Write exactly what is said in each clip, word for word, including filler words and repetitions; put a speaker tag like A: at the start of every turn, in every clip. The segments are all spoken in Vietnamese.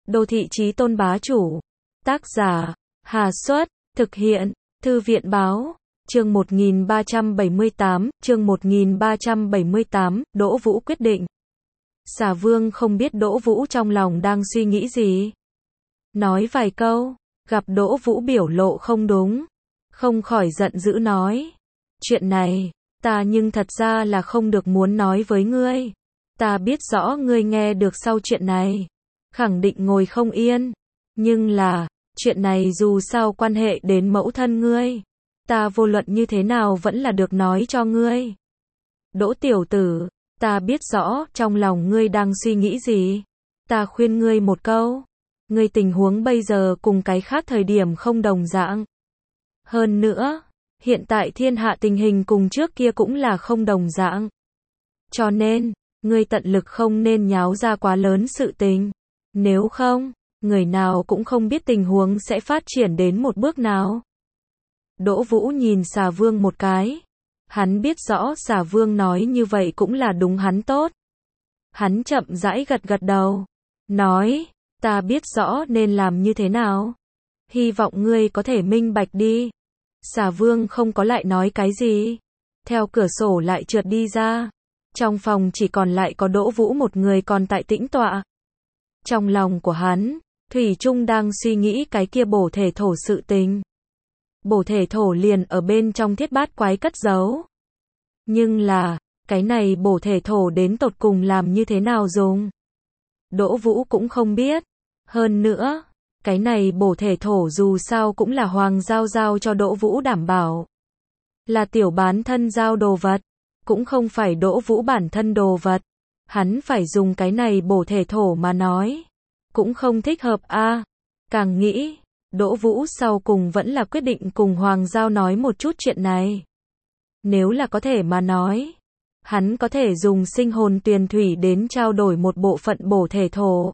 A: Đô thị chí tôn bá chủ. Tác giả, Hà Xuất, thực hiện, Thư viện báo, chương một nghìn ba trăm bảy mươi tám, chương một nghìn ba trăm bảy mươi tám, Đỗ Vũ quyết định. Xà Vương không biết Đỗ Vũ trong lòng đang suy nghĩ gì. Nói vài câu, gặp Đỗ Vũ biểu lộ không đúng, không khỏi giận dữ nói. Chuyện này, ta nhưng thật ra là không được muốn nói với ngươi. Ta biết rõ ngươi nghe được sau chuyện này, khẳng định ngồi không yên. Nhưng là, chuyện này dù sao quan hệ đến mẫu thân ngươi. Ta vô luận như thế nào vẫn là được nói cho ngươi. Đỗ tiểu tử, ta biết rõ trong lòng ngươi đang suy nghĩ gì. Ta khuyên ngươi một câu. Ngươi tình huống bây giờ cùng cái khác thời điểm không đồng dạng. Hơn nữa, hiện tại thiên hạ tình hình cùng trước kia cũng là không đồng dạng. Cho nên, ngươi tận lực không nên nháo ra quá lớn sự tình. Nếu không, người nào cũng không biết tình huống sẽ phát triển đến một bước nào. Đỗ Vũ nhìn Xà Vương một cái. Hắn biết rõ Xà Vương nói như vậy cũng là đúng hắn tốt. Hắn chậm rãi gật gật đầu. Nói, ta biết rõ nên làm như thế nào. Hy vọng ngươi có thể minh bạch đi. Xà Vương không có lại nói cái gì. Theo cửa sổ lại trượt đi ra. Trong phòng chỉ còn lại có Đỗ Vũ một người còn tại tĩnh tọa. Trong lòng của hắn, thủy chung đang suy nghĩ cái kia bổ thể thổ sự tình. Bổ thể thổ liền ở bên trong thiết bát quái cất giấu. Nhưng là, cái này bổ thể thổ đến tột cùng làm như thế nào dùng? Đỗ Vũ cũng không biết. Hơn nữa, cái này bổ thể thổ dù sao cũng là Hoàng Giao giao cho Đỗ Vũ đảm bảo. Là tiểu bán thân giao đồ vật, cũng không phải Đỗ Vũ bản thân đồ vật. Hắn phải dùng cái này bổ thể thổ mà nói. Cũng không thích hợp a. À. Càng nghĩ, Đỗ Vũ sau cùng vẫn là quyết định cùng Hoàng Giao nói một chút chuyện này. Nếu là có thể mà nói, hắn có thể dùng sinh hồn tuyền thủy đến trao đổi một bộ phận bổ thể thổ.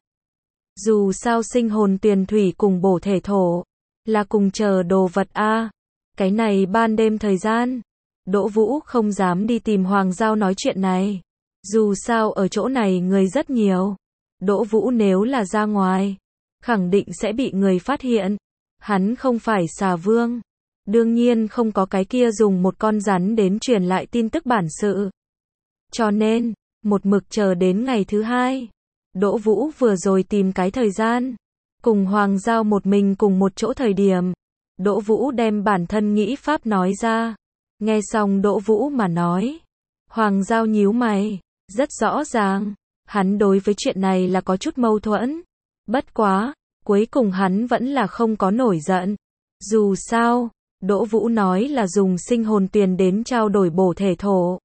A: Dù sao sinh hồn tuyền thủy cùng bổ thể thổ, là cùng chờ đồ vật a. À. Cái này ban đêm thời gian, Đỗ Vũ không dám đi tìm Hoàng Giao nói chuyện này. Dù sao ở chỗ này người rất nhiều. Đỗ Vũ nếu là ra ngoài, khẳng định sẽ bị người phát hiện. Hắn không phải Xà Vương. Đương nhiên không có cái kia dùng một con rắn đến truyền lại tin tức bản sự. Cho nên, một mực chờ đến ngày thứ hai. Đỗ Vũ vừa rồi tìm cái thời gian. Cùng Hoàng Giao một mình cùng một chỗ thời điểm. Đỗ Vũ đem bản thân nghĩ pháp nói ra. Nghe xong Đỗ Vũ mà nói. Hoàng Giao nhíu mày. Rất rõ ràng, hắn đối với chuyện này là có chút mâu thuẫn. Bất quá, cuối cùng hắn vẫn là không có nổi giận. Dù sao, Đỗ Vũ nói là dùng sinh hồn tuyền đến trao đổi bổ thể thổ.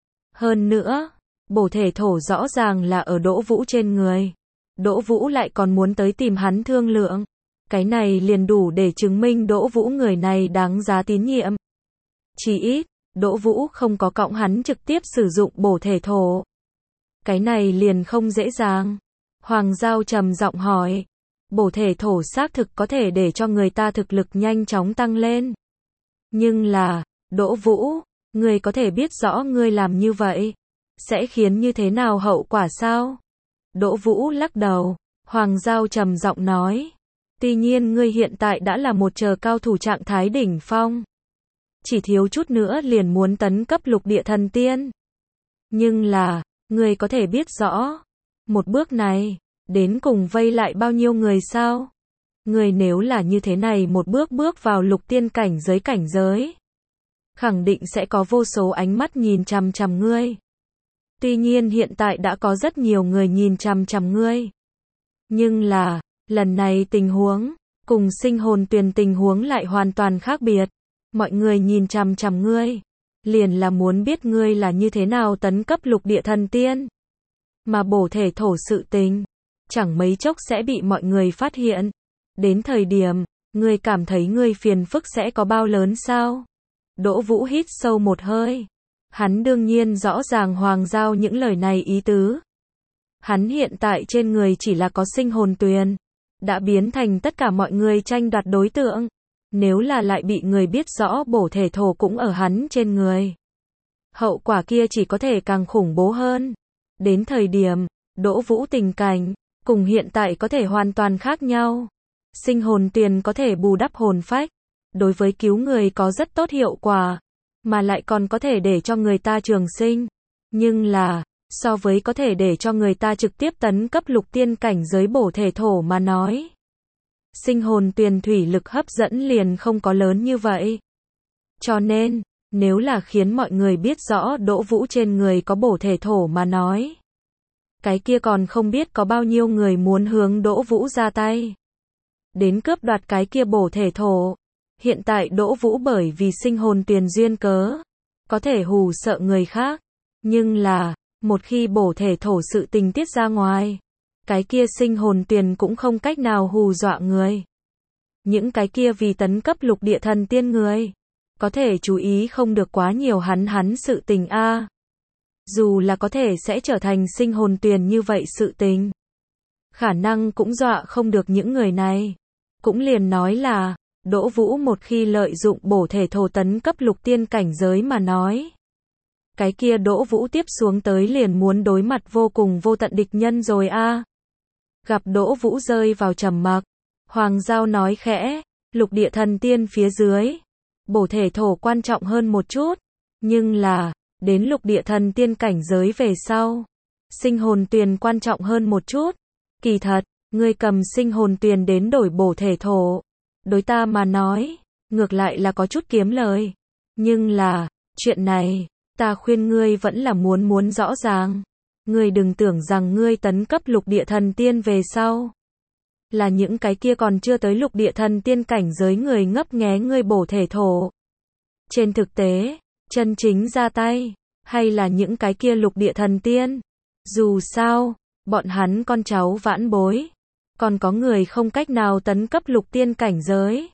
A: Hơn nữa, bổ thể thổ rõ ràng là ở Đỗ Vũ trên người. Đỗ Vũ lại còn muốn tới tìm hắn thương lượng. Cái này liền đủ để chứng minh Đỗ Vũ người này đáng giá tín nhiệm. Chỉ ít, Đỗ Vũ không có cõng hắn trực tiếp sử dụng bổ thể thổ. Cái này liền không dễ dàng. Hoàng Giao trầm giọng hỏi. Bổ thể thổ xác thực có thể để cho người ta thực lực nhanh chóng tăng lên. Nhưng là, Đỗ Vũ, ngươi có thể biết rõ ngươi làm như vậy sẽ khiến như thế nào hậu quả sao? Đỗ Vũ lắc đầu. Hoàng Giao trầm giọng nói. Tuy nhiên ngươi hiện tại đã là một chờ cao thủ trạng thái đỉnh phong. Chỉ thiếu chút nữa liền muốn tấn cấp lục địa thần tiên. Nhưng là, ngươi có thể biết rõ, một bước này, đến cùng vây lại bao nhiêu người sao? Ngươi nếu là như thế này một bước bước vào lục tiên cảnh giới cảnh giới, khẳng định sẽ có vô số ánh mắt nhìn chằm chằm ngươi. Tuy nhiên hiện tại đã có rất nhiều người nhìn chằm chằm ngươi. Nhưng là, lần này tình huống, cùng sinh hồn tuyền tình huống lại hoàn toàn khác biệt. Mọi người nhìn chằm chằm ngươi. Liền là muốn biết ngươi là như thế nào tấn cấp lục địa thần tiên. Mà bổ thể thổ sự tình, chẳng mấy chốc sẽ bị mọi người phát hiện. Đến thời điểm, ngươi cảm thấy ngươi phiền phức sẽ có bao lớn sao? Đỗ Vũ hít sâu một hơi. Hắn đương nhiên rõ ràng Hoàng Giao những lời này ý tứ. Hắn hiện tại trên người chỉ là có sinh hồn tuyền, đã biến thành tất cả mọi người tranh đoạt đối tượng. Nếu là lại bị người biết rõ bổ thể thổ cũng ở hắn trên người, hậu quả kia chỉ có thể càng khủng bố hơn. Đến thời điểm, Đỗ Vũ tình cảnh, cùng hiện tại có thể hoàn toàn khác nhau. Sinh hồn tuyền có thể bù đắp hồn phách, đối với cứu người có rất tốt hiệu quả, mà lại còn có thể để cho người ta trường sinh. Nhưng là, so với có thể để cho người ta trực tiếp tấn cấp lục tiên cảnh giới bổ thể thổ mà nói, sinh hồn tuyền thủy lực hấp dẫn liền không có lớn như vậy. Cho nên, nếu là khiến mọi người biết rõ Đỗ Vũ trên người có bổ thể thổ mà nói, cái kia còn không biết có bao nhiêu người muốn hướng Đỗ Vũ ra tay, đến cướp đoạt cái kia bổ thể thổ. Hiện tại Đỗ Vũ bởi vì sinh hồn tuyền duyên cớ, có thể hù sợ người khác, nhưng là, một khi bổ thể thổ sự tình tiết ra ngoài, cái kia sinh hồn tuyền cũng không cách nào hù dọa người. Những cái kia vì tấn cấp lục địa thần tiên người, có thể chú ý không được quá nhiều hắn hắn sự tình a. Dù là có thể sẽ trở thành sinh hồn tuyền như vậy sự tình, khả năng cũng dọa không được những người này. Cũng liền nói là, Đỗ Vũ một khi lợi dụng bổ thể thổ tấn cấp lục tiên cảnh giới mà nói, cái kia Đỗ Vũ tiếp xuống tới liền muốn đối mặt vô cùng vô tận địch nhân rồi a. Gặp Đỗ Vũ rơi vào trầm mặc, Hoàng Giao nói khẽ, lục địa thần tiên phía dưới, bổ thể thổ quan trọng hơn một chút, nhưng là, đến lục địa thần tiên cảnh giới về sau, sinh hồn tuyền quan trọng hơn một chút. Kỳ thật, ngươi cầm sinh hồn tuyền đến đổi bổ thể thổ, đối ta mà nói, ngược lại là có chút kiếm lời. Nhưng là, chuyện này, ta khuyên ngươi vẫn là muốn muốn rõ ràng. Ngươi đừng tưởng rằng ngươi tấn cấp lục địa thần tiên về sau, là những cái kia còn chưa tới lục địa thần tiên cảnh giới người ngấp nghé ngươi bổ thể thổ. Trên thực tế, chân chính ra tay, hay là những cái kia lục địa thần tiên. Dù sao, bọn hắn con cháu vãn bối, còn có người không cách nào tấn cấp lục tiên cảnh giới.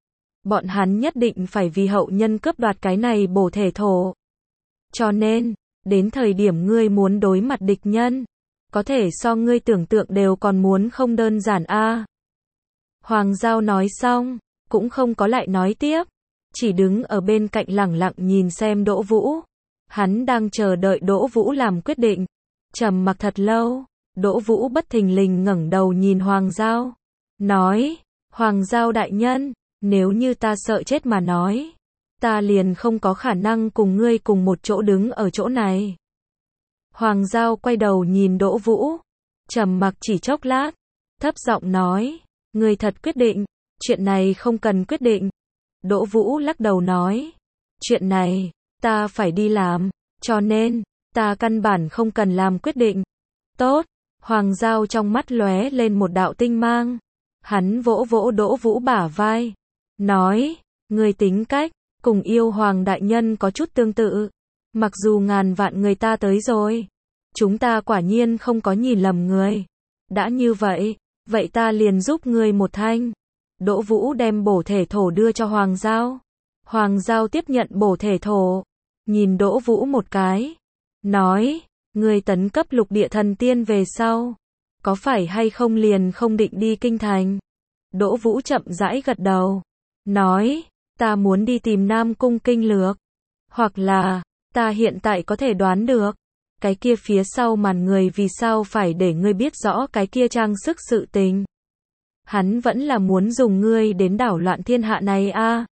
A: Bọn hắn nhất định phải vì hậu nhân cướp đoạt cái này bổ thể thổ. Cho nên, đến thời điểm ngươi muốn đối mặt địch nhân, có thể so ngươi tưởng tượng đều còn muốn không đơn giản a. Hoàng Giao nói xong, cũng không có lại nói tiếp, chỉ đứng ở bên cạnh lẳng lặng nhìn xem Đỗ Vũ. Hắn đang chờ đợi Đỗ Vũ làm quyết định. Trầm mặc thật lâu, Đỗ Vũ bất thình lình ngẩng đầu nhìn Hoàng Giao, nói, Hoàng Giao đại nhân, nếu như ta sợ chết mà nói, ta liền không có khả năng cùng ngươi cùng một chỗ đứng ở chỗ này. Hoàng Giao quay đầu nhìn Đỗ Vũ, trầm mặc chỉ chốc lát, thấp giọng nói, ngươi thật quyết định, chuyện này không cần quyết định. Đỗ Vũ lắc đầu nói, chuyện này, ta phải đi làm, cho nên, ta căn bản không cần làm quyết định. Tốt, Hoàng Giao trong mắt lóe lên một đạo tinh mang. Hắn vỗ vỗ Đỗ Vũ bả vai, nói, ngươi tính cách, cùng yêu Hoàng đại nhân có chút tương tự. Mặc dù ngàn vạn người ta tới rồi, chúng ta quả nhiên không có nhìn lầm người. Đã như vậy, vậy ta liền giúp ngươi một thanh. Đỗ Vũ đem bổ thể thổ đưa cho Hoàng Giao. Hoàng Giao tiếp nhận bổ thể thổ, nhìn Đỗ Vũ một cái, nói, ngươi tấn cấp lục địa thần tiên về sau, có phải hay không liền không định đi kinh thành? Đỗ Vũ chậm rãi gật đầu, nói, ta muốn đi tìm Nam Cung Kinh Lược, hoặc là, ta hiện tại có thể đoán được, cái kia phía sau màn người vì sao phải để ngươi biết rõ cái kia trang sức sự tình. Hắn vẫn là muốn dùng ngươi đến đảo loạn thiên hạ này a. À.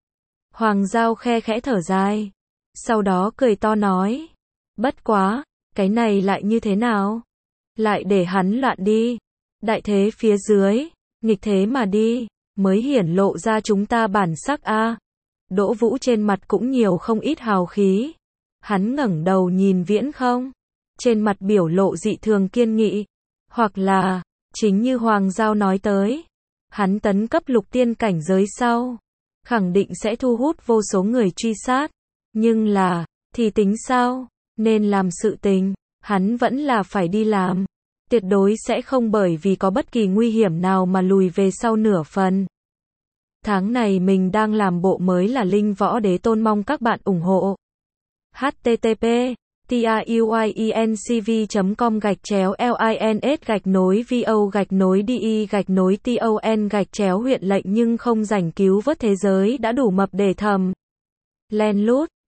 A: Hoàng Giao khe khẽ thở dài, sau đó cười to nói, bất quá, cái này lại như thế nào? Lại để hắn loạn đi. Đại thế phía dưới, nghịch thế mà đi, mới hiển lộ ra chúng ta bản sắc a. À. Đỗ Vũ trên mặt cũng nhiều không ít hào khí. Hắn ngẩng đầu nhìn Viễn Không, trên mặt biểu lộ dị thường kiên nghị, hoặc là, chính như Hoàng Giao nói tới, hắn tấn cấp lục tiên cảnh giới sau, khẳng định sẽ thu hút vô số người truy sát, nhưng là, thì tính sao, nên làm sự tình, hắn vẫn là phải đi làm, tuyệt đối sẽ không bởi vì có bất kỳ nguy hiểm nào mà lùi về sau nửa phần. Tháng này mình đang làm bộ mới là Linh Võ Đế Tôn, mong các bạn ủng hộ. h t t p tuyinc v com gạch chéo lins gạch nối vo gạch nối di gạch nối ton gạch chéo huyện lệnh nhưng không rảnh cứu vớt thế giới đã đủ mập để thầm. Len lút